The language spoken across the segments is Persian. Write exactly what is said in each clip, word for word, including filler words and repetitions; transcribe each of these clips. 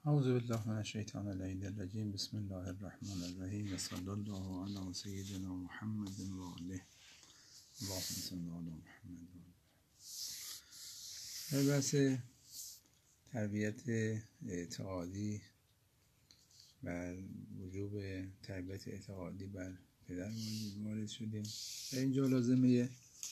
اعوذ بالله من الشیطان اللعین الرجیم. بسم الله الرحمن الرحیم و صلی الله علی سیدنا محمد و آله. اللهم صل علی محمد. در بحث تربیت اعتقادی بر وجوب تربیت اعتقادی بر پدر وارد شدیم. در اینجا لازمه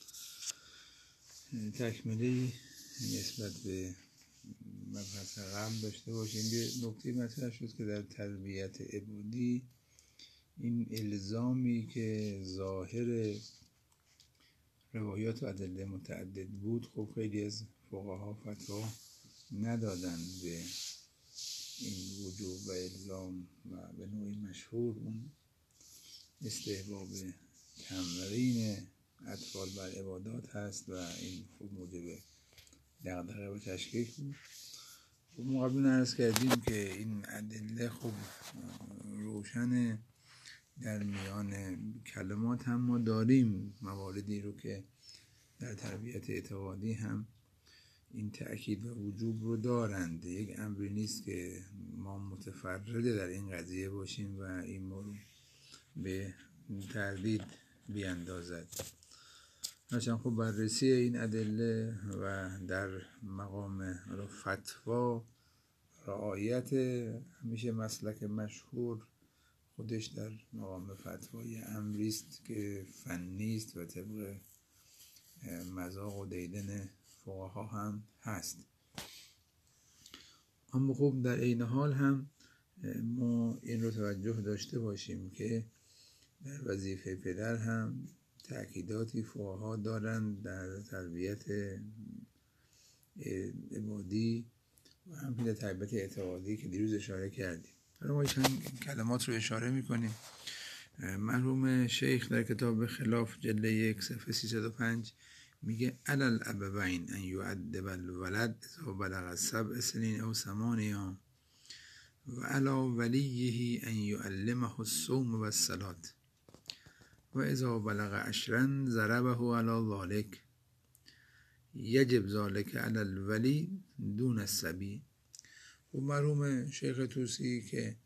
تکمیلی نسبت به مبحث قبل داشته باشیم. یه نکته مطرح شد که در تربیت عبودی این الزامی که ظاهر روایات و ادله متعدد بود، خب خیلی از فقها فتوا ندادن به این وجوب و الزام و به نوعی مشهور اون استحباب تمرین اطفال بر عبادات هست و این خود موجب دغدغه و تشکیک بود. ما قبل عرض کردیم که این ادله خب روشن در میان کلمات هم ما داریم مواردی رو که در تربیت اعتقادی هم این تأکید و وجوب رو دارند. یک امری نیست که ما متفرده در این قضیه باشیم و این ما رو به تردید بیاندازد. هرچند خب بررسی این ادله و در مقام فتوا رعایت همیشه مسلک مشهور خودش در مقام فتوا یه امری است که فنی است و طبق مذاق و دیدن فقها هم هست. اما خب در این حال هم ما این رو توجه داشته باشیم که در وظیفه پدر هم تأکیداتی فقها دارند در تربیت عبادی و همین تربیت اعتقادی که دیروز اشاره کردیم. حالا ما چند کلمات رو اشاره میکنیم. مرحوم شیخ در کتاب خلاف جلد یک صفحه سیصد و پنج میگه علی الابوین ان یؤدب الولد اذا بلغ سبع سنین او ثمانیا و علی ولیه ان یعلمه الصوم و الصلاة و اذا بلغ عشرا ضربه علی ذلك یجب ذلك علی الولی دون الصبی. و مرحوم شیخ طوسی که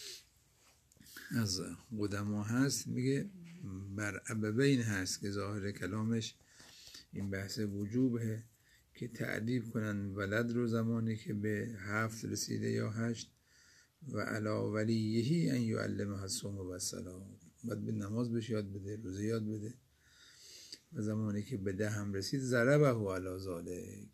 از قدما هست میگه بر ابوین هست که ظاهر کلامش این بحث وجوبه که تعدیب کنن ولد رو زمانی که به هفت رسیده یا هشت و علی ولیه ان یعلمه الصوم و الصلاة، باید به نماز بهش یاد بده، روزه یاد بده و زمانی که به ده هم رسید ضربه علی ذلک،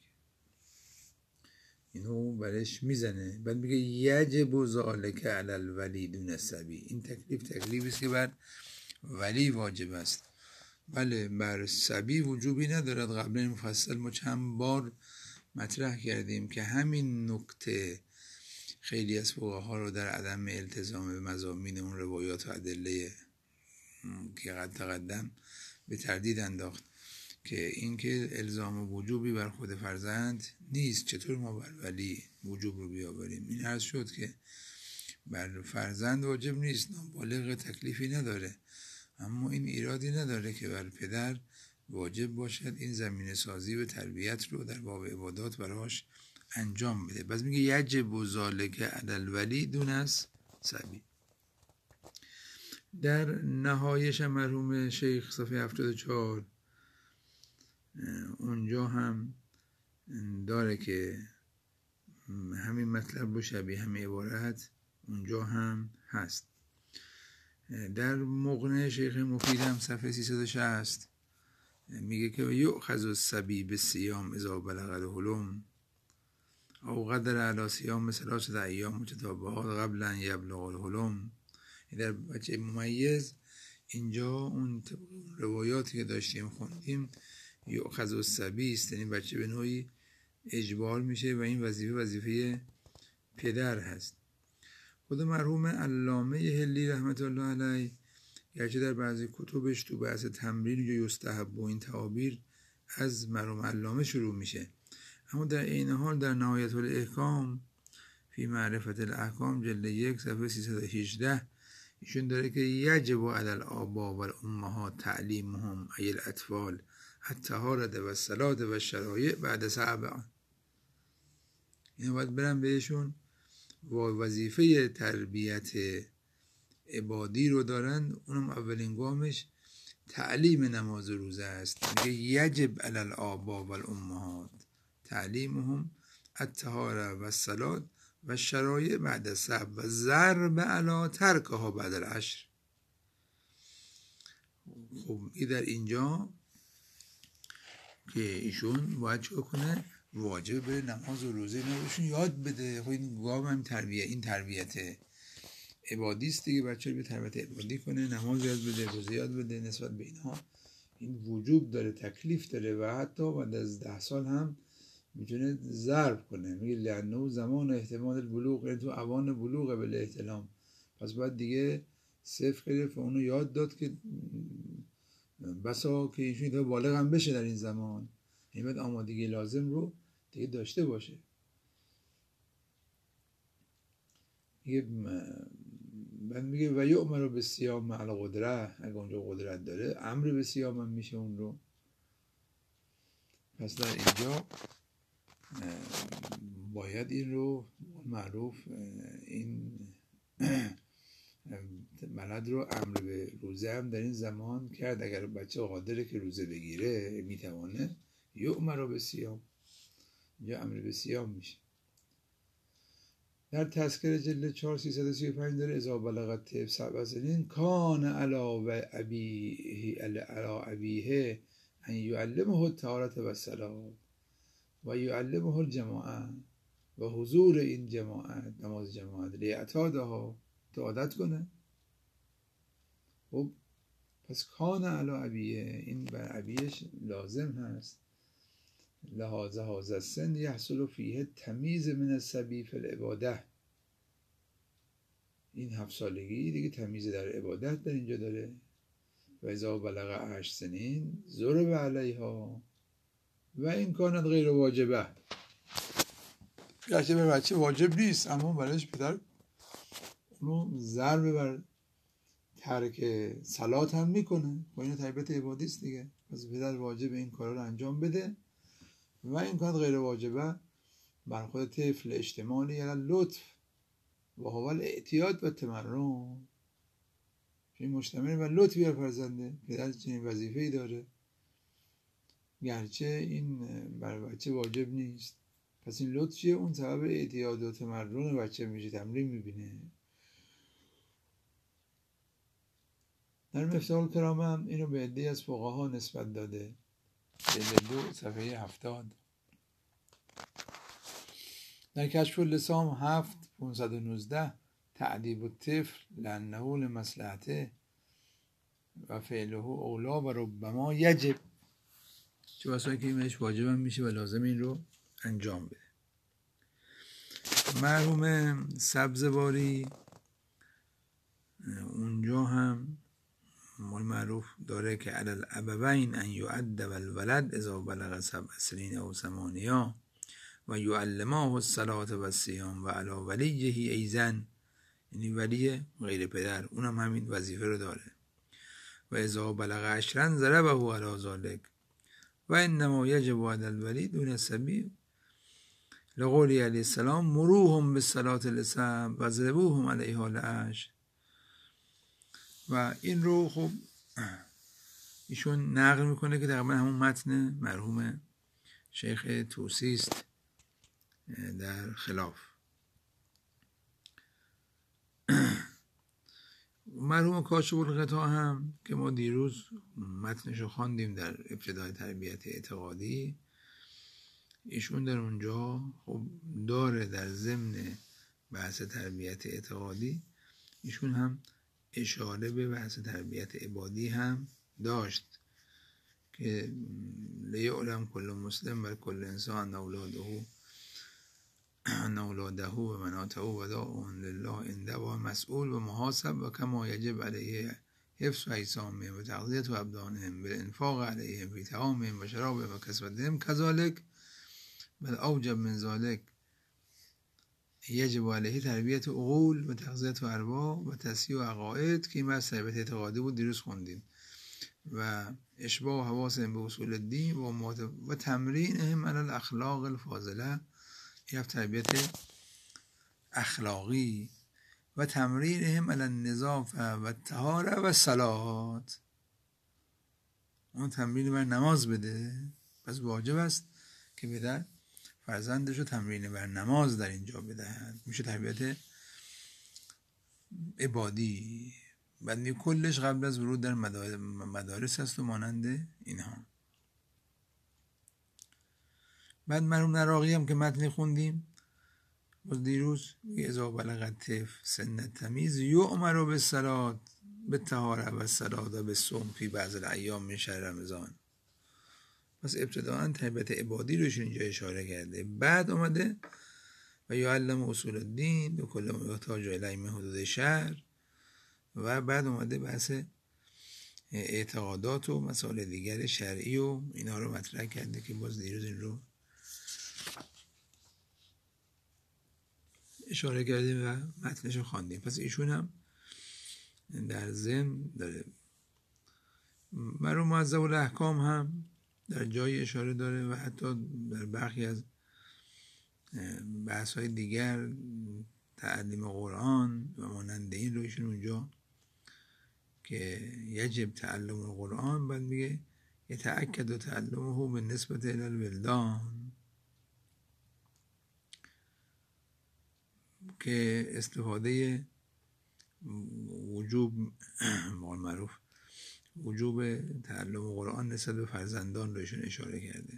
اینو برش میزنه. بعد میگه یجب ذلک علی الولی دون الصبی. این تکلیف تکلیفی است که بر ولی واجب است، بله بر صبی وجوبی ندارد. قبلا این مفصل ما چند بار مطرح کردیم که همین نکته خیلی از فقها رو در عدم التزام به مضامین اون روایات و ادله که قد تقدم به تردید انداخت که اینکه الزام و وجوبی بر خود فرزند نیست، چطور ما بر ولی وجوب رو بیاوریم؟ این عرض شد که بر فرزند واجب نیست، نابالغ تکلیفی نداره، اما این ایرادی نداره که بر پدر واجب باشد این زمینه سازی و تربیت رو در باب عبادات براش انجام بده. بس میگه یجب ذلک علی الولی دون الصبی. در نهایش مرحوم شیخ صفحه هفتاد و چهار اونجا هم داره که همین مطلب رو شبیه همین عبارت اونجا هم هست. در مغنی شیخ مفید هم صفحه سیصد و شصت میگه که یؤخذ الصبی بالصیام اذا بلغ الحلم او قدر علی صیام ثلاثة ایام متتابعات قبل ان یبلغ الحلم. در بچه ممیز اینجا اون روایاتی که داشتیم خوندیم یؤخذ الصبی است، یعنی بچه به نوعی اجبار میشه و این وظیفه وظیفه پدر هست. خود مرحوم علامه حلی رحمت الله علیه گرچه در بعضی کتبش تو بحث تمرین یا یستحب و این تعابیر از مرحوم علامه شروع میشه، اما در این حال در نهایت الاحکام فی معرفت الاحکام جلد یک صفحه سیصد و هجده ایشون داره که یجب علی الآباء و الامهات تعلیمهم ای الاطفال الطهارة و الصلاة و الشرایع بعد سبع. اینا باید برن بهشون وظیفه تربیت عبادی رو دارن، اونم اولین گامش تعلیم نماز و روزه است. میگه یجب علی الآباء و الامهات تعلیمهم الطهاره و الصلاة و الشرایع بعد السبع و ضرب علی ترکها بعد العشر. خب این در اینجا که ایشون باید چه کنه؟ واجب به نماز و روزه اینا یاد بده. خب این گام هم تربیت، این تربیت عبادی است دیگه. بچه رو به تربیت عبادی کنه، نماز یاد بده، روزه یاد بده. نسبت به اینها این وجوب داره، تکلیف داره و حتی بعد از ده سال هم میتونه ضرب کنه. میگه لانه زمان احتمال البلوغ، یعنی تو اوان بلوغ به احتلام، پس باید دیگه صفر گرفت و اونو یاد داد که بسا که ایشون تا بالغ هم بشه در این زمان، این باید آمادگی لازم رو دیگه داشته باشه. میگه من میگه و یؤمر بالصیام مع القدره، اگه اونجا قدرت داره امر به صیام هم میشه اون رو. پس در اینجا باید این رو معروف این ملد رو امر به روزه هم در این زمان کرد. اگر بچه قادره که روزه بگیره میتوانه، یؤمر بالصیام، یا امر به صیام میشه. در تذکره جلد چهار سیصد و سی و پنج داره اذا بلغت طفل سبع سنین کان علی ابیه علی ابیه ان یعلمه الطهارة و الصلاة و یعلمه الجماعه و حضور این جماعت، نماز جماعت، لیعتادها، تا عادت کنه. خب پس کان علی ابیه، این بر ابیش لازم هست. لحاظه هذا السن یحصل فیه تمیز من الصبی فی العباده، این هفت سالگی دیگه تمیز در عبادت در اینجا داره. و اذا بلغ هشت سنین ضرب علیها و این کانت غیر واجبه، گرچه به بچه واجب نیست اما برایش پدر اونو ضرب بر ترک صلات هم میکنه و این تربیت عبادی است دیگه. پس پدر واجب این کارا رو انجام بده. و این کانت غیر واجبه بر خود طفل اجتماعی یا لطف و هو الاعتیاد و تمرن، این مجتمع و لطفی بر فرزنده. پدر چنین وظیفه‌ای داره گرچه این بر بچه واجب نیست. پس این لطف چیه؟ اون سبب اعتیاد و تمرن بچه میشه، تمرین میبینه. در مفتاح الکرامه هم اینو به عده‌ای از فقها نسبت داده، جلد دو صفحه هفتاد. در کشف اللسام هفت پونصد و نوزده تعدیب الطفل لانه لمصلحته و فعله اولا و ربما یجب، چه بسا که اینش واجب هم میشه و لازم این رو انجام بده. مرحوم سبزواری اونجا هم مول معروف داره که علی الابوین ان یؤدب الولد اذا بلغ سبع سنین او ثمانیا و یعلماه الصلاة و الصیام و علی ولیه ایزن، یعنی ولی غیر پدر اونم همین وظیفه رو داره. و اذا بلغ عشرا ضربه علی ذلک و انما یجب علی الولی دون الصبی لقوله علیه السلام مروهم بالصلاة لسبع و ضربوهم علیها لعشر. و این رو خب ایشون نقل میکنه که تقریبا همون متن مرحوم شیخ طوسی است در خلاف. مرحوم کاشف الغطا هم که ما دیروز متنشو خواندیم در ابتدای تربیت اعتقادی، ایشون در اونجا خب داره در ضمن بحث تربیت اعتقادی ایشون هم اشاره به بحث تربیت عبادی هم داشت که لیعلم کل مسلم و کل انسان اولاده ان اولاده و مناته و داء لله عنده و مسئول و محاسب و کما یجب علیه حفظ و ایسامهم و تغذیه و ابدانهم بالانفاق علیهم فی طعامهم و شرابهم و کسوتهم کذالک بل اوجب من ذلک یجب علیه تربیت عقول و تغذیه و ارواح و تصحیح و عقاید که این بحث تربیت اعتقادی بود دیروز خوندیم. و اشباع حواسهم به اصول الدین و, و تمرینهم علی الاخلاق الفاضله، این تربیت اخلاقی و تمرینهم علی النظافه و طهاره و صلات. اون تمرین بر نماز بده، پس واجب است که پدر فرزندش رو تمرین بر نماز در اینجا بدهد. میشه تربیت عبادی. بعد کلش قبل از ورود در مدارس هست و مانند اینها. بعد مرحوم نراقی هم که متن خوندیم باز دیروز، اذا بلغ الطفل سن التمییز یؤمر بالصلاة بالطهارة و الصلاة و بالصوم فی بعض الایام من شهر رمضان. پس ابتداءً تربیت عبادی روش اینجا اشاره کرده. بعد اومده و یعلم اصول الدین و کل ما یحتاج الیه من حدود شهر، و بعد اومده بحث اعتقادات و مسائل دیگر شرعی و اینا رو مطرح کرده که باز دیروز این رو اشاره کردیم و متنش رو خواندیم. پس ایشون هم در ضمن داره. مرحوم معذب الاحکام هم در جای اشاره داره و حتی در برخی از بحث های دیگر تعلیم قرآن و مانند این رو ایشون اونجا که یجب تعلم القرآن، بعد میگه یتأکد و تعلمه به نسبت الی الولدان، که استفاده وجوب معروف وجوب تعلم قرآن نسبت به فرزندان رو ایشون اشاره کرده.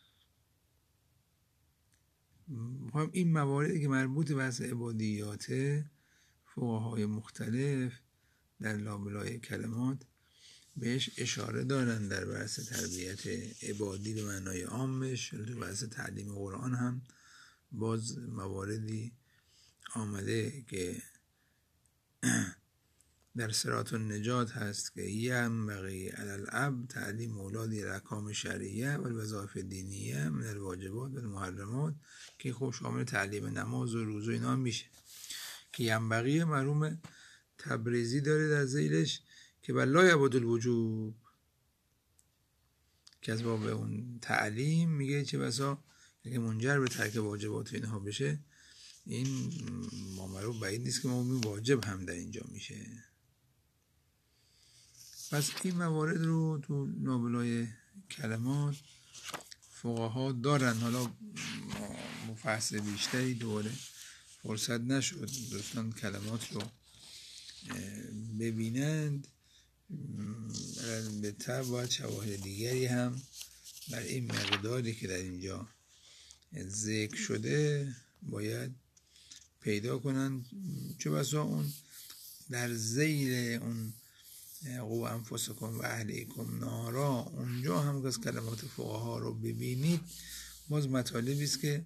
این مواردی که مربوط به بحث عبادیات، فقهای مختلف در لابلای کلمات بهش اشاره دارن در بحث تربیت عبادی به معنای عامش. در بحث تعلیم قرآن هم باز مواردی آمده که در صراط النجات هست که ینبغی علی الاب تعلیم اولادی الاحکام شرعیه و الوظایف دینیه من الواجبات و المحرمات، که خب شامل تعلیم نماز و روزه اینا میشه. که ینبغی مرحوم تبریزی داره در ذیلش که بلا یعبد الوجوب، که از باب اون تعلیم میگه چه بسا که منجر به ترک واجبات اینها بشه، این معمرو بعید نیست که مومن واجب هم در اینجا میشه. پس این موارد رو تو لابلای کلمات فقها دارن. حالا مفصل بیشتری دوره فرصت نشد دوستان کلمات رو ببینند، به طبع باید شواهد دیگری هم بر این مقداری که در اینجا ذکر شده باید پیدا کنند. چه بسا اون در ذیل اون قو انفسکم و اهلیکم نارا، اونجا هم از کلمات فقها رو ببینید باز مطالبی است که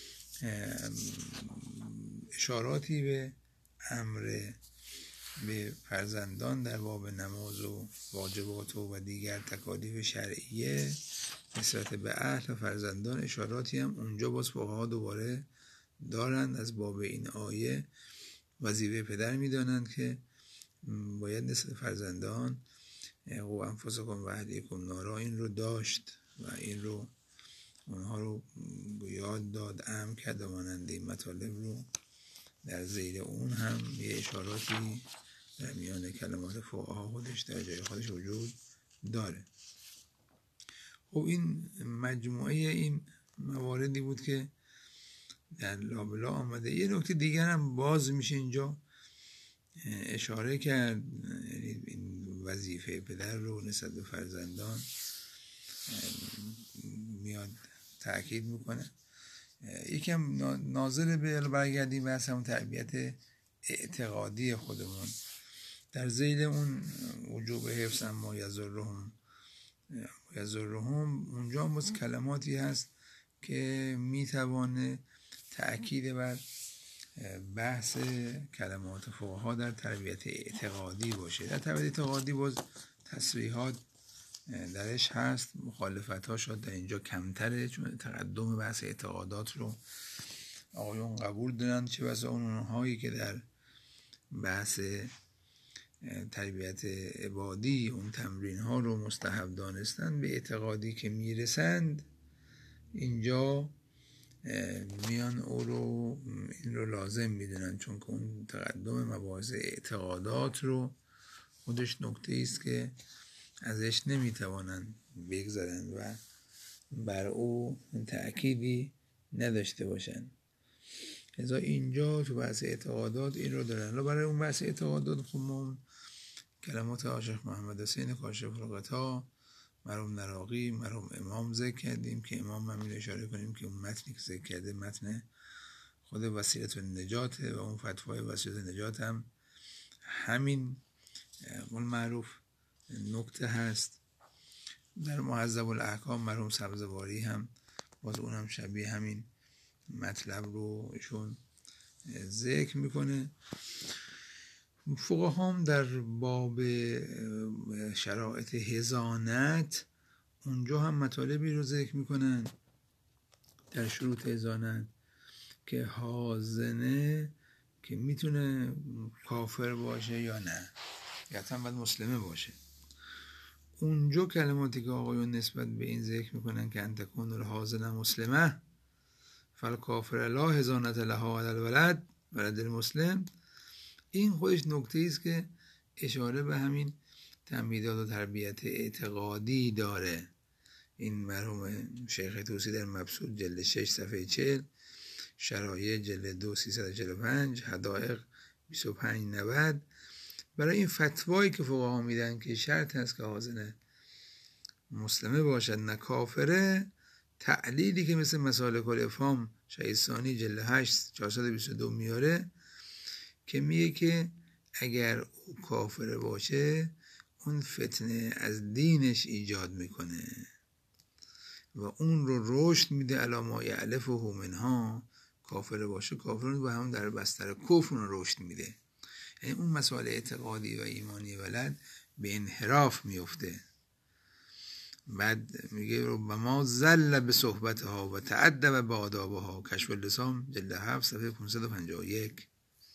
اشاراتی به امر به فرزندان در باب نماز و واجبات و دیگر تکالیف شرعیه نسبت به اهل و فرزندان، اشاراتی هم اونجا باز فقها دوباره دارند. از باب این آیه وظیفه پدر میدانند که باید نسبت فرزندان قو انفسکم و اهلیکم نارا این رو داشت و این رو اونها رو یاد داد، امر کرد و مانند این مطالب رو در ذیل اون هم یه اشاراتی در میان کلمات فقها خودش در جای خودش وجود داره. خب این مجموعه این مواردی بود که در لابلا آمده. یه نکته دیگر هم باز میشه اینجا اشاره کرد، یعنی این وظیفه پدر رو نسبت به فرزندان میاد تأکید میکنه. یکم ناظر به برگردیم بحث همون تربیت اعتقادی خودمون در ذیل اون وجوب حفظ ما یضرهم یضرهم، اونجا هم باز کلماتی هست که میتوانه تأکید بر بحث کلمات فقها در تربیت اعتقادی باشه. در تربیت اعتقادی باز تصریحات درش هست، مخالفت ها شد در اینجا کمتره چون تقدم بحث اعتقادات رو آقایون قبول دارن. چه بسا اونهایی که در بحث تربیت عبادی اون تمرین ها رو مستحب دانستن، به اعتقادی که میرسند اینجا میان او رو این رو لازم میدونن، چون که اون تقدم مباحث اعتقادات رو خودش نکته است که ازش نمیتوانن بگذارن و بر او تأکیدی نداشته باشن. لذا اینجا تو بحث اعتقادات این رو دارن. برای اون بحث اعتقادات خب ما کلمات عاشق محمد حسین کاشف الغطا، مرحوم نراقی، مرحوم امام ذکر کردیم که امام همین اشاره کنیم که اون متنی که ذکر کرده متن خود وسیلة النجاته و اون فتوای وسیلة النجات هم همین قول معروف نکته هست. در مهذب الاحکام مرحوم سبزواری هم باز اون هم شبیه همین مطلب رو ایشون ذکر میکنه. فقها هم در باب شرایط حضانت اونجا هم مطالبی رو ذکر میکنن در شروط حضانت که حاضنه که میتونه کافر باشه یا نه، یا حتی باید مسلمه باشه. اونجا کلماتی که آقایون نسبت به این ذکر میکنن که انتکون الحاضنه مسلمه فالکافر لا حضانت لها علی الولد ولد المسلم، این خودش نکته است که اشاره به همین تمهیدات و تربیت اعتقادی داره. این مرحوم شیخ طوسی در مبسوط جلد شش صفحه چهل، شرایع جلد دو سیصد و چهل و پنج، حدائق بیست و پنج نود، برای این فتوایی که فقها میدن که شرط هست که حاضنه مسلمه باشد نه کافره، تعلیلی که مثل مسالک الافهام شهیدستانی جلد هشت چهارصد و بیست و دو میاره که میگه که اگر او کافر باشه اون فتنه از دینش ایجاد میکنه و اون رو رشد میده علی ما یعلفه منها، کافر باشه کافرون و هم در بستر کفر رو رشد میده. یعنی اون مسائل اعتقادی و ایمانی ولد به انحراف میفته. بعد میگه و ما زل به صحبتها و تعدب به آدابها، کشف اللسان جلد هفت صفحه پانصد و پنجاه و یک.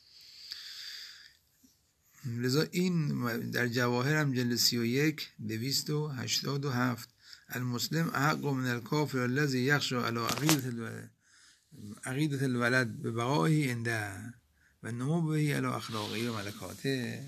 لذا این در جواهر هم جلد سی و یک دویست و هشتاد و هفت، المسلم احق من الکافر الذی یخشى علی عقیدة عقیدة الولد به بقائه عنده و نمو بهی علی اخلاقه و ملکاته،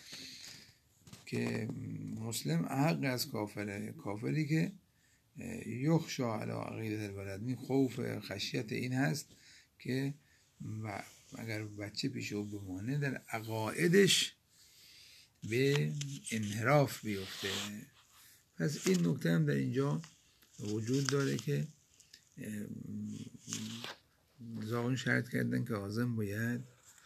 که مسلم احق از کافره، کافری که یخشى علی عقیدة الولد، این خوف خشیت این هست که اگر بچه پیش او بمانه در عقایدش به انحراف بیفته. پس این نکته هم در اینجا وجود داره که زاغون شرط کردن که حاضن باید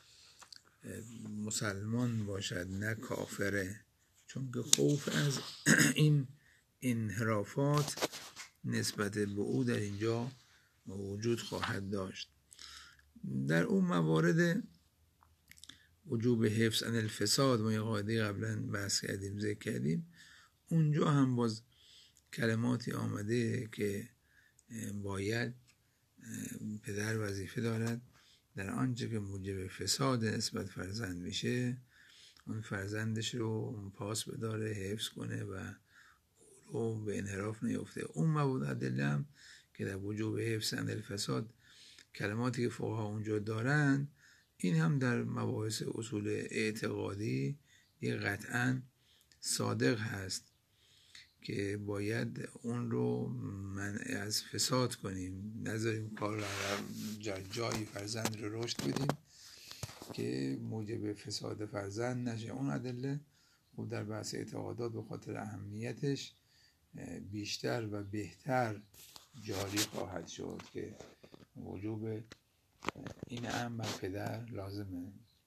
مسلمان باشد نه کافره، چون که خوف از این انحرافات نسبت به او در اینجا وجود خواهد داشت. در اون موارد وجوب حفظ عن الفساد ما یه قاعده قبلا بحث کردیم ذکر کردیم، اونجا هم باز کلماتی آمده که باید پدر وظیفه دارد در آنچه که موجب فساد نسبت فرزند میشه اون فرزندش رو پاس بداره، حفظ کنه و او رو به انحراف نیفته. اون مواد ادله هم که در وجوب حفظ عن الفساد کلماتی که فقها اونجا دارن، این هم در مباحث اصول اعتقادی یه قطعا صادق هست که باید اون رو منع از فساد کنیم، نذاریم کار رو جای جای فرزند رو رشد بدیم که موجب فساد فرزند نشه. اون ادله خود در بحث اعتقادات به خاطر اهمیتش بیشتر و بهتر جاری خواهد شد که وجوب این امر بر پدر لازمه.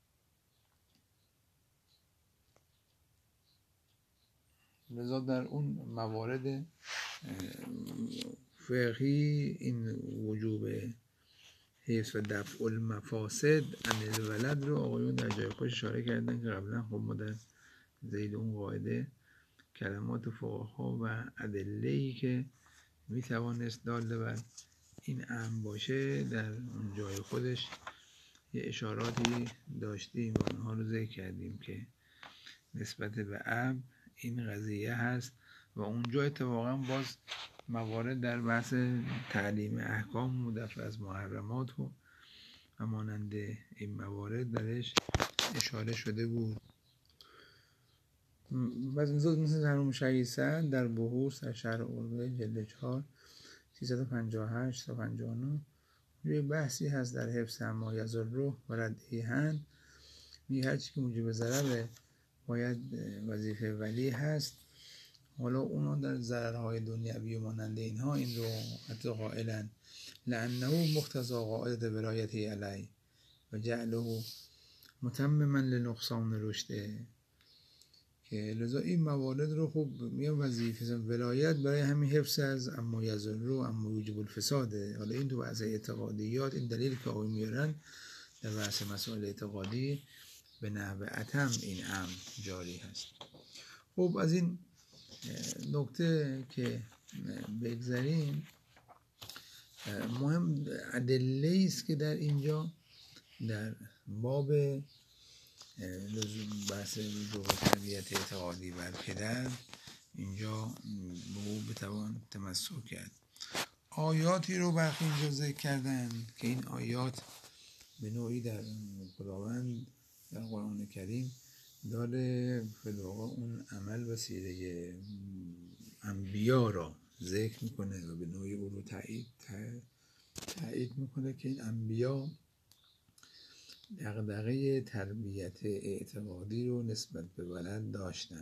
لذا در اون موارد فقهی این وجوب حفظ و دفع المفاسد عن الولد رو آقایون در جای خودش اشاره کردن که قبلا خب ما در ذیل اون قاعده کلمات فقها و ادله‌ای که میتوانست داله بر این امر باشه در اون جای خودش یه اشاراتی داشتیم و اونها رو ذکر کردیم که نسبت به اب این قضیه هست و اونجا اتفاقا باز موارد در بحث تعلیم احکام مدفع از محرمات و مانند این موارد درش اشاره شده بود. بعض مثل مرحوم شهید سعد در بحوث در شرح اردوی جلد چهار سیصد و پنجاه و هشت تا پنجاه و نه یه بحثی هست در حفظ ما یضره و ردیهن، میگه هرچی که موجب ضرر باید وظیفه ولی هست. حالا اونا در ضررهای دنیوی و مانند اینها این رو حتی قائلن لانه مقتضی قاعده ولایته علی و جعله متمما لنقصان رشده، که لذا این موارد رو خوب میگن وظیفه ولایت برای همین حفظ از اما یضره و اما یوجب الفساده. حالا این تو بحث اعتقادیات این دلیل که آقای میارن در بحث مسائل اعتقادی به نحو اتم این امر جاری هست. خب از این نکته که بگذاریم، مهم ادله است که در اینجا در باب بحث لزوم تربیت اعتقادی بر پدر اینجا به او بتوان تمسک کرد. آیاتی رو برخی اینجا ذکر کردن که این آیات به نوعی در خداوند در قرآن کریم داره فلواقع اون عمل و سیره انبیا را ذکر میکنه و به نوعی او رو تایید تایید میکنه که این انبیا دغدغه تربیت اعتقادی رو نسبت به ولد داشتن.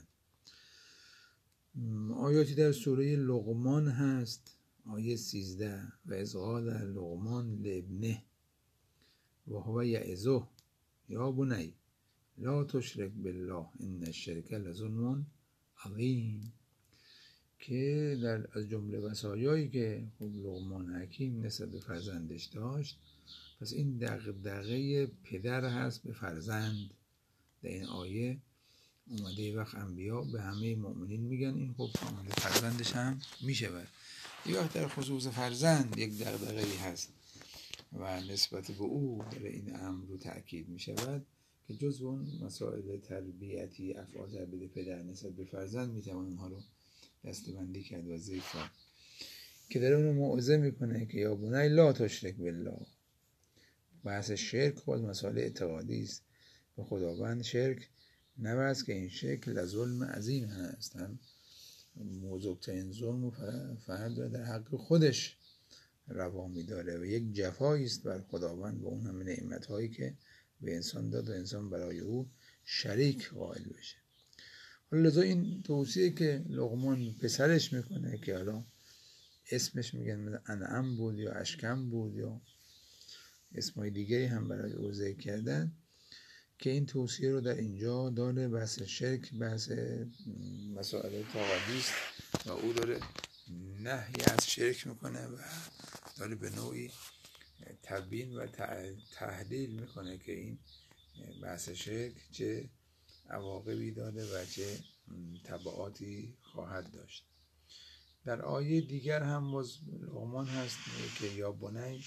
آیاتی در سوره لقمان هست، آیه سیزده و اذ قال لقمان لابنه و هو یعظه یا بنی لا تشرک بالله ان الشرک لظلم عظیم، که در از جمله وصایایی که خب لقمان حکیم نسبت به فرزندش داشت، پس این دغدغه پدر هست به فرزند. در این آیه اومده یه وقت انبیا به همه مؤمنین میگن این خب فرزندش هم میشود، یه وقت در خصوص فرزند یک دغدغه‌ای هست و نسبت به او در این امر رو تأکید میشود که جزو اون مسائل تربیتی افعال تربیت پدر نسبت به فرزند میتوان اونها رو دسته‌بندی کرد و ذکر کرد که در اون موعظه میکنه که یا بنی لا تشرک بالله. بحث شرک خود مسائل اعتقادی است، به خداوند شرک نورز که این شرک لظلم عظیم هست، هم بزرگترین ظلم و فرد را در حق خودش روا می‌داره و یک جفایی است بر خداوند به اون همه نعمت‌هایی که به انسان داد و انسان برای او شریک قائل بشه. حالا لذا این توصیه که لقمان پسرش میکنه که حالا اسمش میگن انعم بود یا اشکم بود یا اسمای دیگری هم برای او ذکر کردن، که این توصیه رو در اینجا داره بحث شرک، بحث مسائل اعتقادی است و او داره نهی از شرک میکنه و داره به نوعی تبیین و تحلیل میکنه که این بحث شرک چه عواقبی داره و چه تبعاتی خواهد داشت. در آیه دیگر هم باز لقمان هست که یا بنی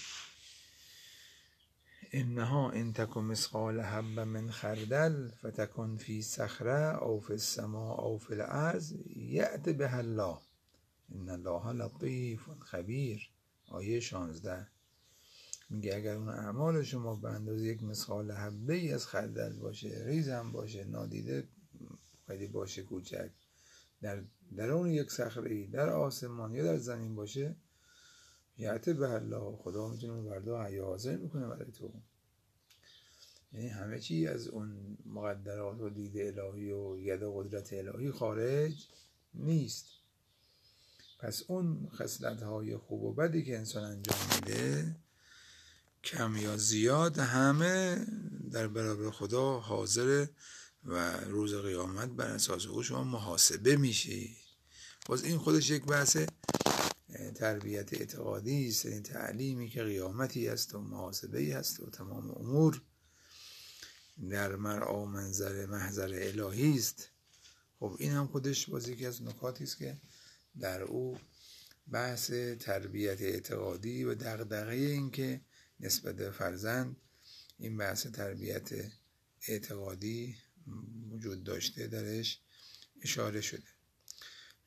انها ان تکن مثقال حبة من خردل فتکن فی صخره او فی السماء او فی الارض یأت بها الله ان الله لطیف خبیر. آیه شانزده میگه اگر اون اعمال شما به اندازه یک مثقال حبه ای از خردل باشه، ریز هم باشه، نادیده خیلی باشه، کوچک، در درون یک صخره در آسمان یا در زمین باشه، یأت بها الله، خدا میتونه اون بردا حیا حاضر میکنه برای تو. یعنی همه چی از اون مقدرات و دید الهی و ید و قدرت الهی خارج نیست. پس اون خصلت‌های خوب و بدی که انسان انجام میده کم یا زیاد همه در برابر خدا حاضره و روز قیامت بر اساس او شما محاسبه میشی. باز این خودش یک بحث تربیت اعتقادی است، این تعلیمی که قیامتی است و محاسبه‌ای است و تمام امور در مرعا منظر محضر الهی است. خب این هم خودش باز یکی از نکاتی است که در او بحث تربیت اعتقادی و دغدغه این که نسبت به فرزند این بحث تربیت اعتقادی وجود داشته درش اشاره شده.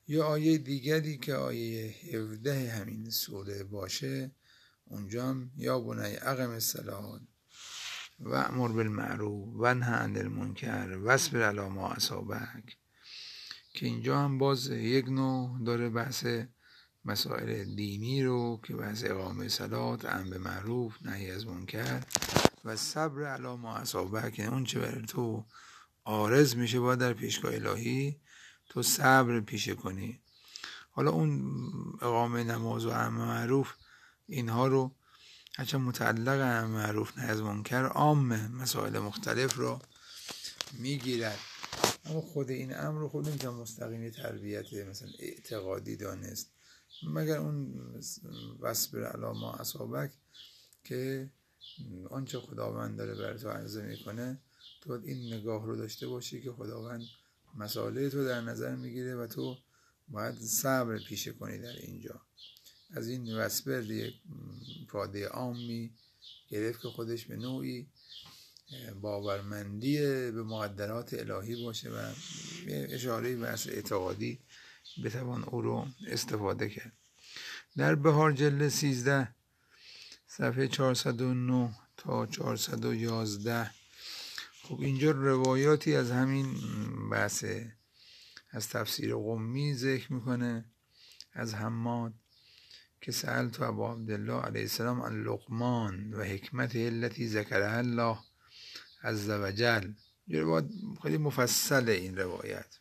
یا آیه دیگری که آیه هفده همین سوره باشه، اونجا هم یا بنی اقم الصلاة و امر بالمعروف و نه عن المنکر واصبر علی ما اصابک، که اینجا هم باز یک نوع داره بحث مسائل دینی رو که بحث اقامه صلات، امر به معروف، نهی از منکر و صبر علی ما اصابک، یعنی اون چه بر تو عارض میشه باید در پیشگاه الهی تو صبر پیشه کنی. حالا اون اقامه نماز و امر معروف اینها رو هرچند متعلق امر معروف نهی از منکر عامه مسائل مختلف رو میگیرد، اما خود این امر رو خود نمیتونم مستقیم تربیت مثلا اعتقادی دانست، مگر اون واصبر علی ما اصابک که آنچه خداوند داره بر تو عرضه میکنه تو این نگاه رو داشته باشی که خداوند مسائل تو در نظر میگیره و تو باید صبر پیشه کنی در اینجا. از این واصبر یک فاده عامی گرفت که خودش به نوعی باورمندی به مقدرات الهی باشه و اشاره به اصل اعتقادی بتوان او رو استفاده کرد. در بهار جلد سیزده صفحه چهارصد و نه تا چهارصد و یازده، خب اینجا روایاتی از همین بحث از تفسیر قمی ذکر میکنه از حماد که سألت ابا عبدالله علیه السلام عن لقمان و حکمت التي ذکرها الله عز وجل. روایت خیلی مفصله این روایت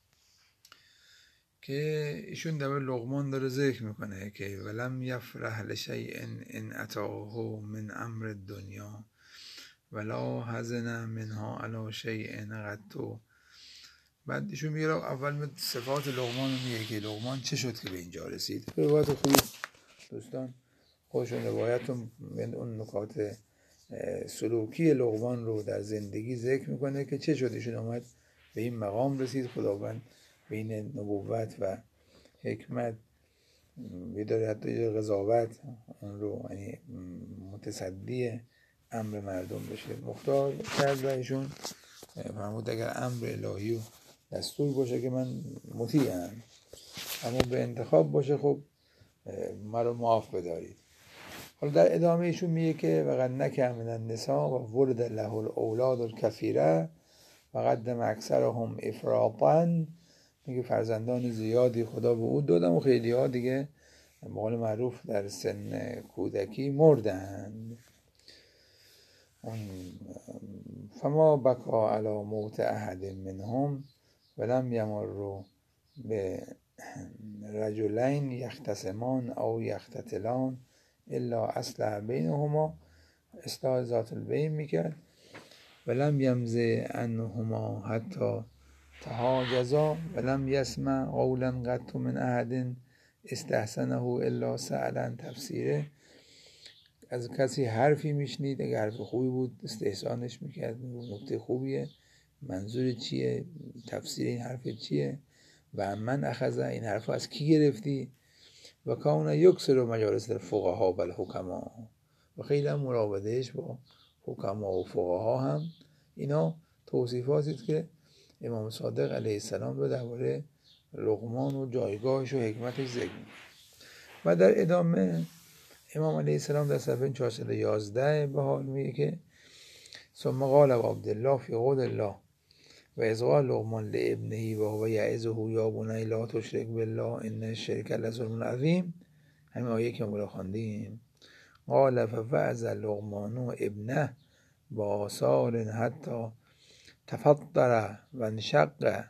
که ایشون در لقمان داره ذکر میکنه که ولم یفرح لشیء ان اتاه من امر الدنیا ولا حزن منها علی شیء قط. بعد ایشون میگه اول صفات لقمان رو میگه که لقمان چه شد که به اینجا رسید. روایت خوبی دوستان خودشون روایت اون نکات سلوکی لقمان رو در زندگی ذکر میکنه که چه شد ایشون آمد به این مقام رسید. خداوند بین نبوت و حکمت بیداره حتی قضاوت اون رو یعنی متصدی امر مردم بشه مختار کرد و ایشون فرمود اگر امر الهی و دستور باشه که من مطیعم، اما به انتخاب باشه خب مرا معاف بدارید. حالا در ادامه ایشون میگه که وقد نکه من النساء و ولد له الاولاد الکثیره و قدم اکثرهم افراطا، میگه فرزندان زیادی خدا به او دادم و خیلی ها دیگه به قول معروف در سن کودکی مردند. فما بکا علی موت احد منهم ولم یمروا به رجلین یختصمان او یختتلان الا اصلح بینهما، اصلاح ذات البین میکرد. ولم یمزه عنهما حتی تهاجزا ولم یسمع قولا قط من احد استحسنه الا سألا تفسیره. از کسی حرفی میشنید اگر حرف خوبی بود استحسانش میکرد، نکته خوبیه، منظور چیه، تفسیر این حرف چیه و من اخذ این حرف از کی گرفتی. و کان یکسر مجالس الفقها و الحکما، و خیلی هم مراودهش با حکما و فقها هم اینا توصیفاتی که امام صادق علیه السلام رو درباره لقمان و جایگاهش و حکمتش ذکر می‌کنه. و در ادامه امام علیه السلام در صفحه چهارصد و یازده به حال میگه که ثم قال عبدالله فی قول الله و اذ قال لقمان لابنه و هو یعظه یا بنی لا تشرک بالله ان الشرک لظلم عظیم، همین آیه که ما خواندیم. قال فوعظ لقمان ابنه با آثار حتی تفطر و انشق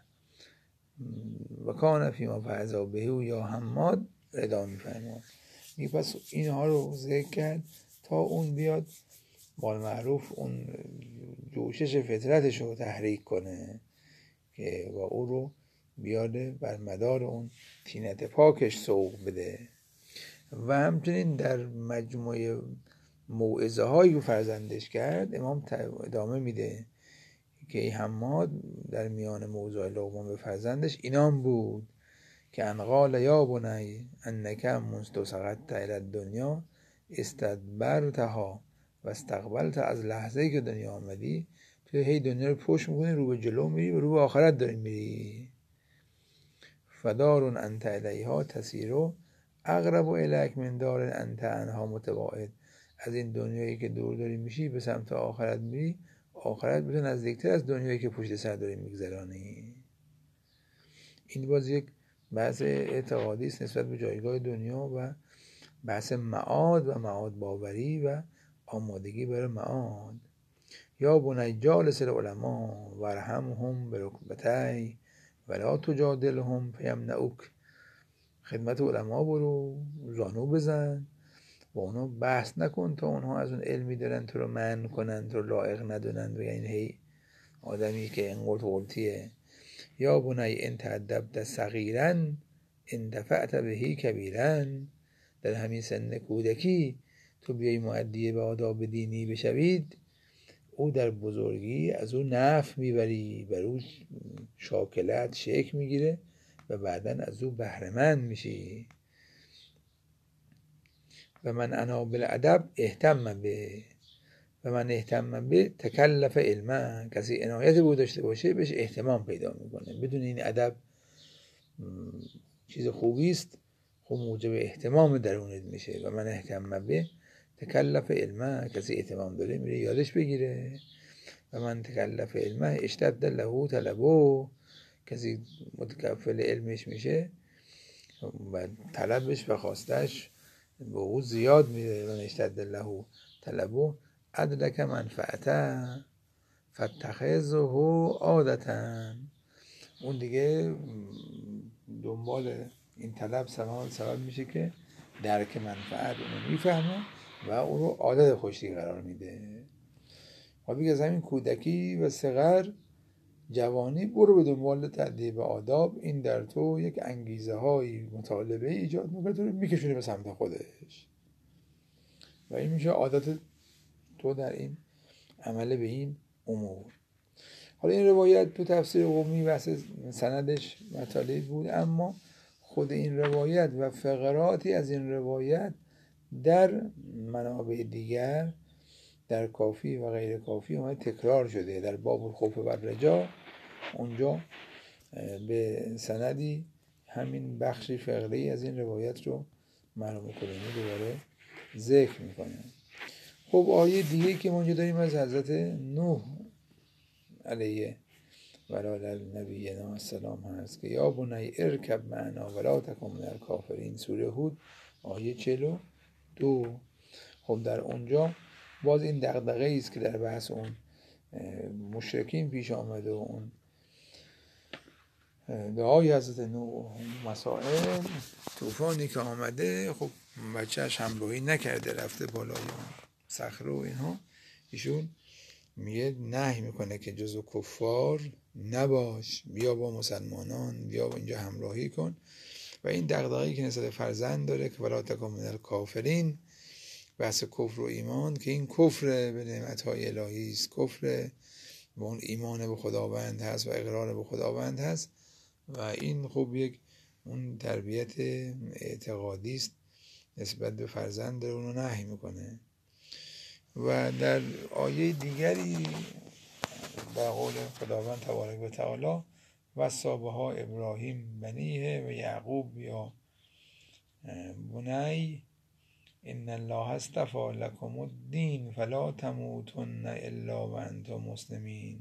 و کان فیما فعظه به یا حماد رضا می‌فرماد. میگه پس اینها رو ذکر کرد تا اون بیاد با معروف اون جوشش فطرتش رو تحریک کنه که و او رو بیاده بر مدار اون طینت پاکش سوق بده. و همچنین در مجموعه موعظه هایی که فرزندش کرد امام ادامه میده که ای حماد در میان موضوع لقمان به فرزندش اینام بود که ان قال یا بنی انک منذ سقطت الی الدنیا استدبرتها و استقبلت، از لحظه‌ای که دنیا آمدی تو هی دنیا رو پشت میکنی رو به جلو میری و رو به آخرت داری میری. فدار انت الیها تسیر اقرب الیک من دار انت عنها متباعد. از این دنیایی که دور داری میشی به سمت آخرت میری، آخرت به تو نزدیکتر از دنیایی که پشت سر داری میگذرانی. این باز یک بحث اعتقادی است نسبت به جایگاه دنیا و بحث معاد و معاد باوری و آمادگی برای معاد. یا بنی جالس العلماء ورحمهم برکبتی ولا تجادلهم فیمنعوک. خدمت علما برو، زانو بزن، با اونا بحث نکن تا اونها از اون علمی دارن تو رو منع کنن، تو رو لایق ندونن و یعنی هی آدمی که انقلت قلتیه. یا بنی ان تأدبت صغیرا اندفعت بهی کبیرا. در همین سن کودکی تو بیایی مؤدی به آداب دینی بشوید، او در بزرگی از او نفع میبری، بر او شاکلت شکل میگیره و بعدا از او بهره‌مند میشی. و من انا بالادب اهتم به و من اهتم به تکلف علما. کسی عنایت به او داشته باشه بهش اهتمام پیدا میکنه. بدون این ادب چیز خوبی است، خب موجب اهتمام درونت میشه. و من اهتم به تکلف علما، کسی اهتمام داره میره یادش بگیره. و من تکلف علما اشتد له طلبه، کسی متکفل علمش میشه و طلبش و خواستش به او زیاد میره. و اشتد له طلبه ادرک منفعته فاتخذه عادتا. اون دیگه دنبال این طلب سبب میشه که درک منفعت اونو میفهمه و اون رو عادت خوشی قرار میده. و بگه از همین کودکی و صغر جوانی برو به دنبال تأدیب آداب. این در تو یک انگیزه های مطالبه ایجاد میکنه، تو رو میکشونه به سمت خودش و این میشه عادت تو در این عمل به این امور. حالا این روایت تو تفسیر قمی بحث سندش مطالبی بود، اما خود این روایت و فقراتی از این روایت در منابع دیگر در کافی و غیر کافی اومد تکرار شده. در باب الخوف و الرجا اونجا به سندی همین بخشی فقری از این روایت رو مرحوم کلینی دوباره ذکر میکنه. خب آیه دیگه که ما اونجا داریم از حضرت نوح علیه ولال النبی السلام هست که یا بنی ارکب معنا ولا تکن من الکافرین، سوره هود آیه چهل و دو. خب در اونجا باز این دغدغه‌ای است که در بحث اون مشرکین پیش آمده و اون دعای حضرت نوح، مسائل طوفانی که آمده، خب بچهش همراهی نکرده رفته بالای صخره و اینها. ایشون میگه نهی میکنه که جزو کفار نباش، بیا با مسلمانان، بیا با اینجا همراهی کن. و این دغدغه‌ای که نسبت فرزند داره که ولا تکن من الکافرین، بحث کفر و ایمان، که این کفر به نعمت‌های الهی است، کفر به اون ایمان به خداوند هست و اقرار به خداوند هست. و این خب یک اون تربیت اعتقادی است نسبت به فرزند داره، اونو نهی میکنه. و در آیه دیگری در قول خداوند تبارک و تعالی وصی بها ابراهیم بنیه و یعقوب یا بنی ان الله اصطفی لکم الدین فلا تموتن الا و انتم مسلمین.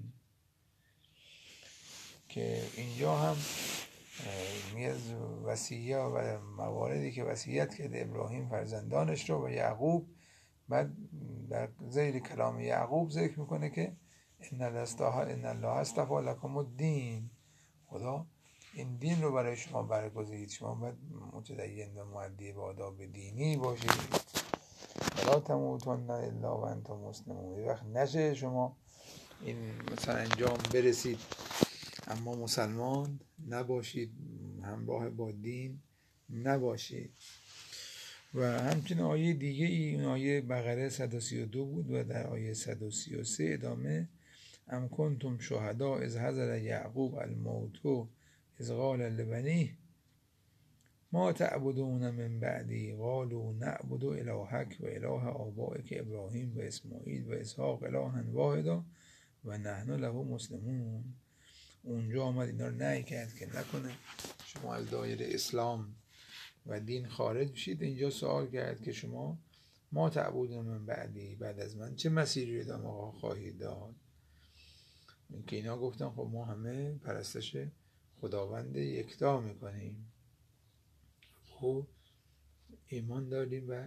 که اینجا هم میگه وصیه و مواردی که وصیت کرده ابراهیم فرزندانش رو و یعقوب، بعد در زیر کلام یعقوب ذکر میکنه که ان الله اصطفی لکم الدین، خدا این دین رو برای شما برگزید، شما باید متدین و مؤدی به آداب دینی باشید. ولا تموتن الا و انتم مسلمون. یه وقت نشه شما این مثلا انجام برسید اما مسلمان نباشید، همراه با دین نباشید. و همچنین آیه دیگه ای، اون آیه بقره صد و سی و دو بود و در آیه صد و سی و سه ادامه ام کنتم شهدا اذ حضر یعقوب الموت اذ قال لبنیه ما تعبدون من بعدی قالوا نعبد الهک و اله آبائک ابراهیم و اسماعیل و اسحاق الها واحدا و نحن له مسلمون. اونجا آمد اینا رو نهی کرد که نکنه شما از دایره اسلام و دین خارج شید. اینجا سوال کرد که شما ما تعبدون من بعدی، بعد از من چه مسیری رو ادامه خواهید داد؟ که اینا گفتن خب ما همه پرستش خداوند یکتا میکنیم، خب ایمان داریم و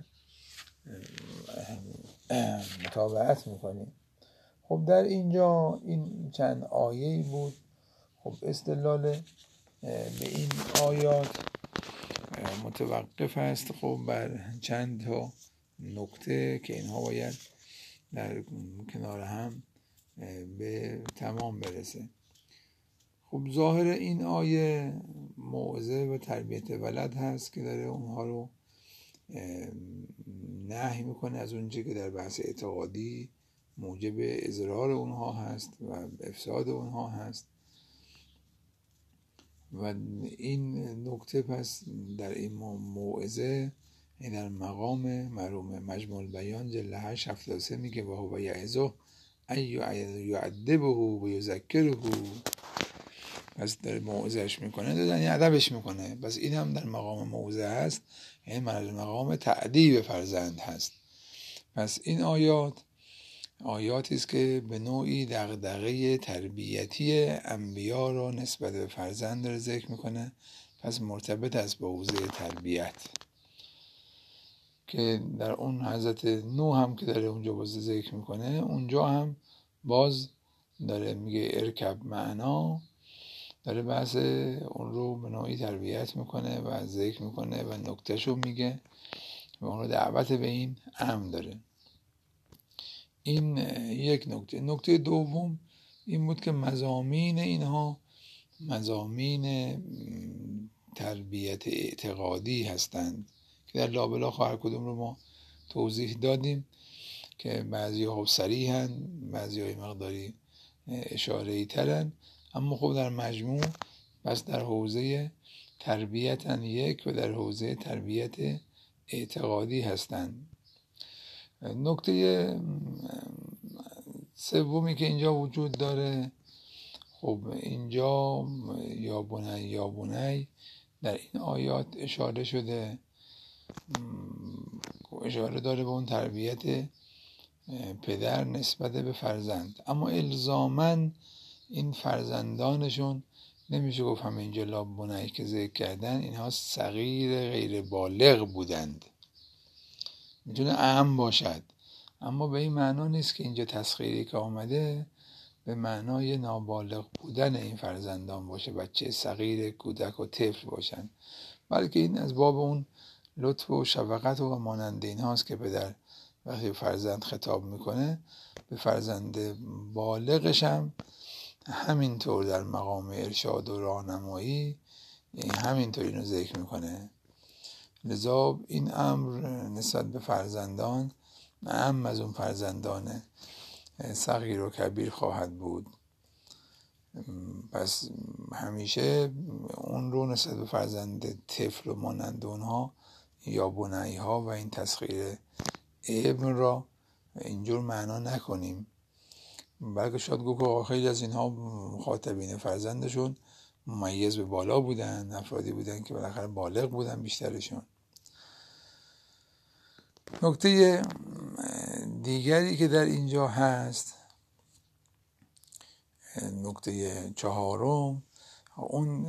متابعت میکنیم. خب در اینجا این چند آیه‌ای بود. خب استدلال به این آیات متوقف است خب بر چند تا نکته که اینها باید در کنار هم به تمام برسه. خب ظاهر این آیه موعظه و تربیت ولد هست که داره اونها رو نهی میکنه از اونچه که در بحث اعتقادی موجب اضرار اونها هست و افساد اونها هست. و این نکته پس در این موعظه در مقام مرحوم مجموع البیان جلد هشت هفتاد و سه میگه و هو یعظه ان یعدبه و یذکره، پس در موعظهش میکنه یعنی ادبش میکنه. پس این هم در مقام موعظه هست، یعنی مقام تأدیب فرزند هست. پس این آیات آیاتی است که به نوعی دغدغه تربیتی انبیا رو نسبت به فرزند رو ذکر میکنه. پس مرتبط است با حوزه تربیت که در اون حضرت نوح هم که داره اونجا باز ذکر میکنه، اونجا هم باز داره میگه ارکب معنا، داره بحث اون رو به نوعی تربیت میکنه و ذکر میکنه و نکتهشو میگه و اون رو دعوت به این امر داره. این یک نکته. نکته دوم این بود که مضامین اینها مضامین تربیت اعتقادی هستند که در لابلاخ هر کدوم رو ما توضیح دادیم که بعضی ها صریح هستند، بعضی های مقداری اشاره‌ای ترن، اما خب در مجموع بس در حوزه تربیت یک و در حوزه تربیت اعتقادی هستند. نکته سومی که اینجا وجود داره، خب اینجا یا بنی یا بنی در این آیات اشاره شده، اشاره داره به اون تربیت پدر نسبت به فرزند، اما الزاماً این فرزندانشون نمیشه گفت همه اینجا لا بنی که ذکر کردن اینها صغیر غیر بالغ بودند. میتونه اعم باشد، اما به این معنا نیست که اینجا تسخیری که آمده به معنای نابالغ بودن این فرزندان باشه، بچه صغیر کودک و طفل باشن، بلکه این از باب اون لطف و شفقت و مانند این هاست که پدر وقتی فرزند خطاب میکنه به فرزند بالغش هم همینطور در مقام ارشاد و راهنمایی همینطور اینو ذکر میکنه. لذا این امر نسبت به فرزندان اعم از اون فرزندان صغیر و کبیر خواهد بود. پس همیشه اون رو نسبت به فرزند طفل و مانند اونها یا بنی ها و این تسخیر ابن را اینجور معنا نکنیم، بلکه شاید گو که خیلی از اینها مخاطبین فرزندشون ممیز به بالا بودن، افرادی بودن که بالاخره بالغ بودن بیشترشون. نکته دیگری که در اینجا هست، نکته چهارم، اون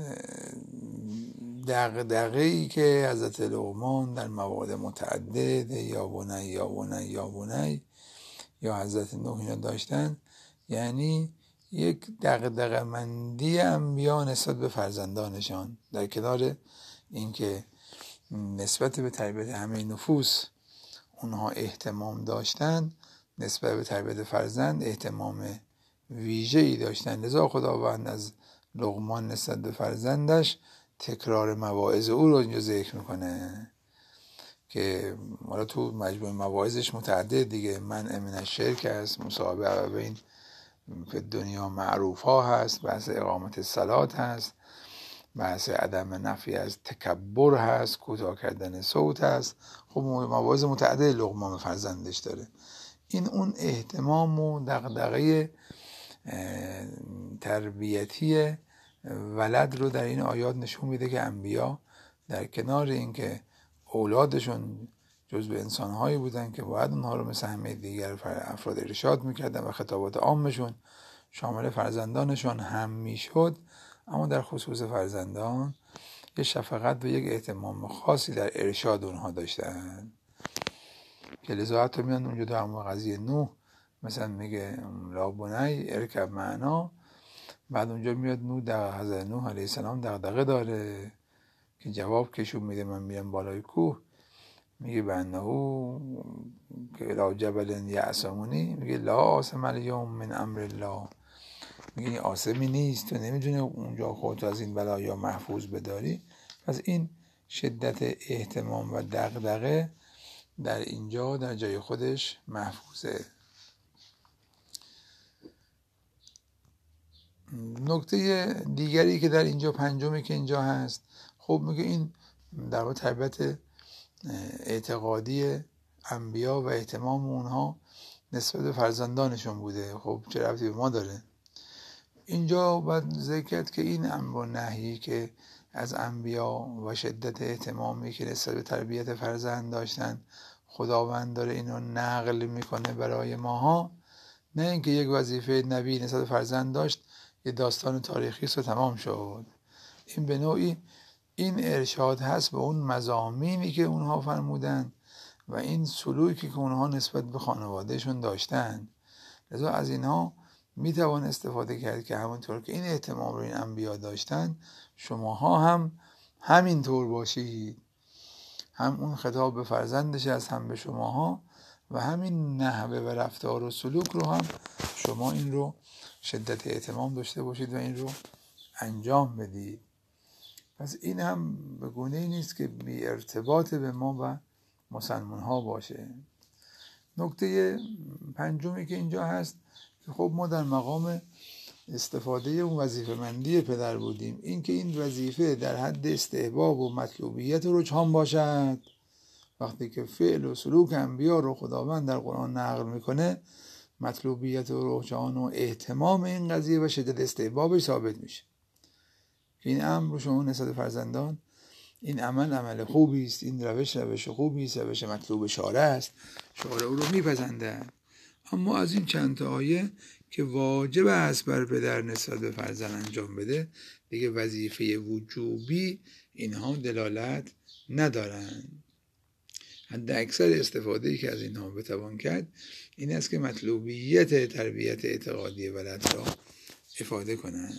دغدغه‌ای که حضرت لقمان در موارد متعدد یا بنی یا بنی یا بنی یا حضرت نوح اینا داشتن، یعنی یک دغدغه مندی انبیا نسبت به فرزندانشان، در کنار اینکه نسبت به تربیت همه نفوس اونها اهتمام داشتن، نسبت به تربیت فرزند اهتمام ویژه‌ای داشتن. لذا خداوند از لقمان نسبت به فرزندش تکرار مواعظ او رو اینجا ذکر میکنه که حالا تو مجموع مواعظش متعدد دیگه، من من الشرک هست، مصاحبه ابوین فی دنیا معروف ها هست، بحث اقامت صلات هست، بحث عدم نفی از تکبر هست، کوتاه کردن صوت هست. خب مواعظ متعدد لقمان فرزندش داره. این اون اهتمام و دغدغه تربیتی ولد رو در این آیات نشون میده که انبیا در کنار اینکه اولادشون جزو انسانهایی بودن که باید اونها رو مثل همه دیگر افراد ارشاد میکردن و خطابات عامشون شامل فرزندانشون هم میشد، اما در خصوص فرزندان یه شفقت و یک اهتمام خاصی در ارشاد اونها داشتن که لذا حتی میان اونجا در همون قضیه نوح مثلا میگه لا بنی ارکب معنا، بعد اونجا میاد نوح در حضرت نوح علیه السلام دغدغه داره که جواب کشون میده من میام بالای کوه، میگه بنهو که لا جبل یعصمونی، میگه لا عاصم الیوم من امر الله، میگه عاصمی نیست، تو نمیدونی اونجا خودت از این بلایا محفوظ بداری. پس این شدت اهتمام و دغدغه در اینجا در جای خودش محفوظه. نکته دیگری که در اینجا پنجمی که اینجا هست، خب میگه این در واقع تربیت اعتقادی انبیا و اهتمام اونها نسبت به فرزندانشون بوده. خب چه ربطی به ما داره؟ اینجا باید ذکر کرد که این امر و نهی که از انبیا و شدت اهتمامی که نسبت به تربیت فرزند داشتن خداوند داره اینو نقل میکنه برای ماها، نه اینکه یک وظیفه نبی نسبت به فرزند داشت یه داستان تاریخی است و تمام شد. این به نوعی این ارشاد هست به اون مضامینی که اونها فرمودن و این سلوکی که اونها نسبت به خانوادهشون داشتن. لذا از اینها میتوان استفاده کرد که همونطور که این اهتمام رو این انبیا داشتن شماها هم همینطور باشید، هم اون خطاب به فرزندش از هم به شماها و همین نحوه و رفتار و سلوک رو هم شما این رو شدت اهتمام داشته باشید و این رو انجام بدید. پس این هم به گونه ای نیست که بی ارتباط به ما و مسلمان ها باشه. نکته پنجمی که اینجا هست که خب ما در مقام استفاده اون وظیفه مندی پدر بودیم، این که این وظیفه در حد استحباب و مطلوبیت و رجحان باشد. وقتی که فعل و سلوک انبیا رو خداوند در قرآن نقل میکنه، مطلوبیت و رجحان و اهتمام این قضیه و شدت استحبابش ثابت میشه که این امر رو شما نسبت فرزندان، این عمل عمل خوبی است، این روش روش خوبی است، روش مطلوب شارع است، شارع او رو میپسندند. اما از این چند تا آیه که واجب است بر پدر نسبت به فرزند انجام بده دیگه وظیفه وجوبی اینها دلالت ندارند. حد اکثر استفاده‌ای که از اینها بتوان کرد این است که مطلوبیت تربیت اعتقادی ولد را افاده کنند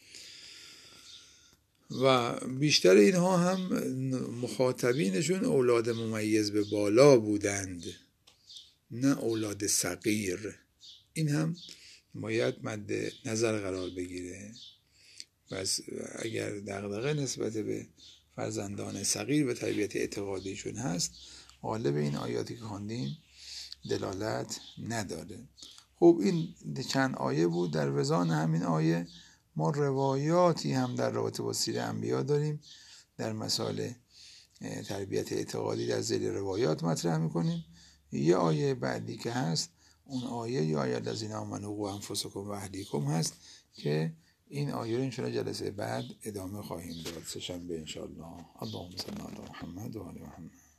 و بیشتر اینها هم مخاطبینشون اولاد ممیز به بالا بودند، نه اولاد صغیر. این هم باید مد نظر قرار بگیره. پس اگر دغدغه نسبت به فرزندان صغیر به تربیت اعتقادیشون هست، غالب این آیاتی که خواندیم دلالت نداره. خب این چند آیه بود. در وزان همین آیه ما روایاتی هم در رابطه با سیر انبیا داریم. در مسائل تربیت اعتقادی در ذیل روایات مطرح میکنیم. یه آیه بعدی که هست اون آیه یا آیه الذین آمنوا قوا انفسکم و اهلیکم هست که این آیه رو انشاءالله جلسه بعد ادامه خواهیم داد، سه‌شنبه انشاءالله. اللهم صل علی محمد و آل محمد.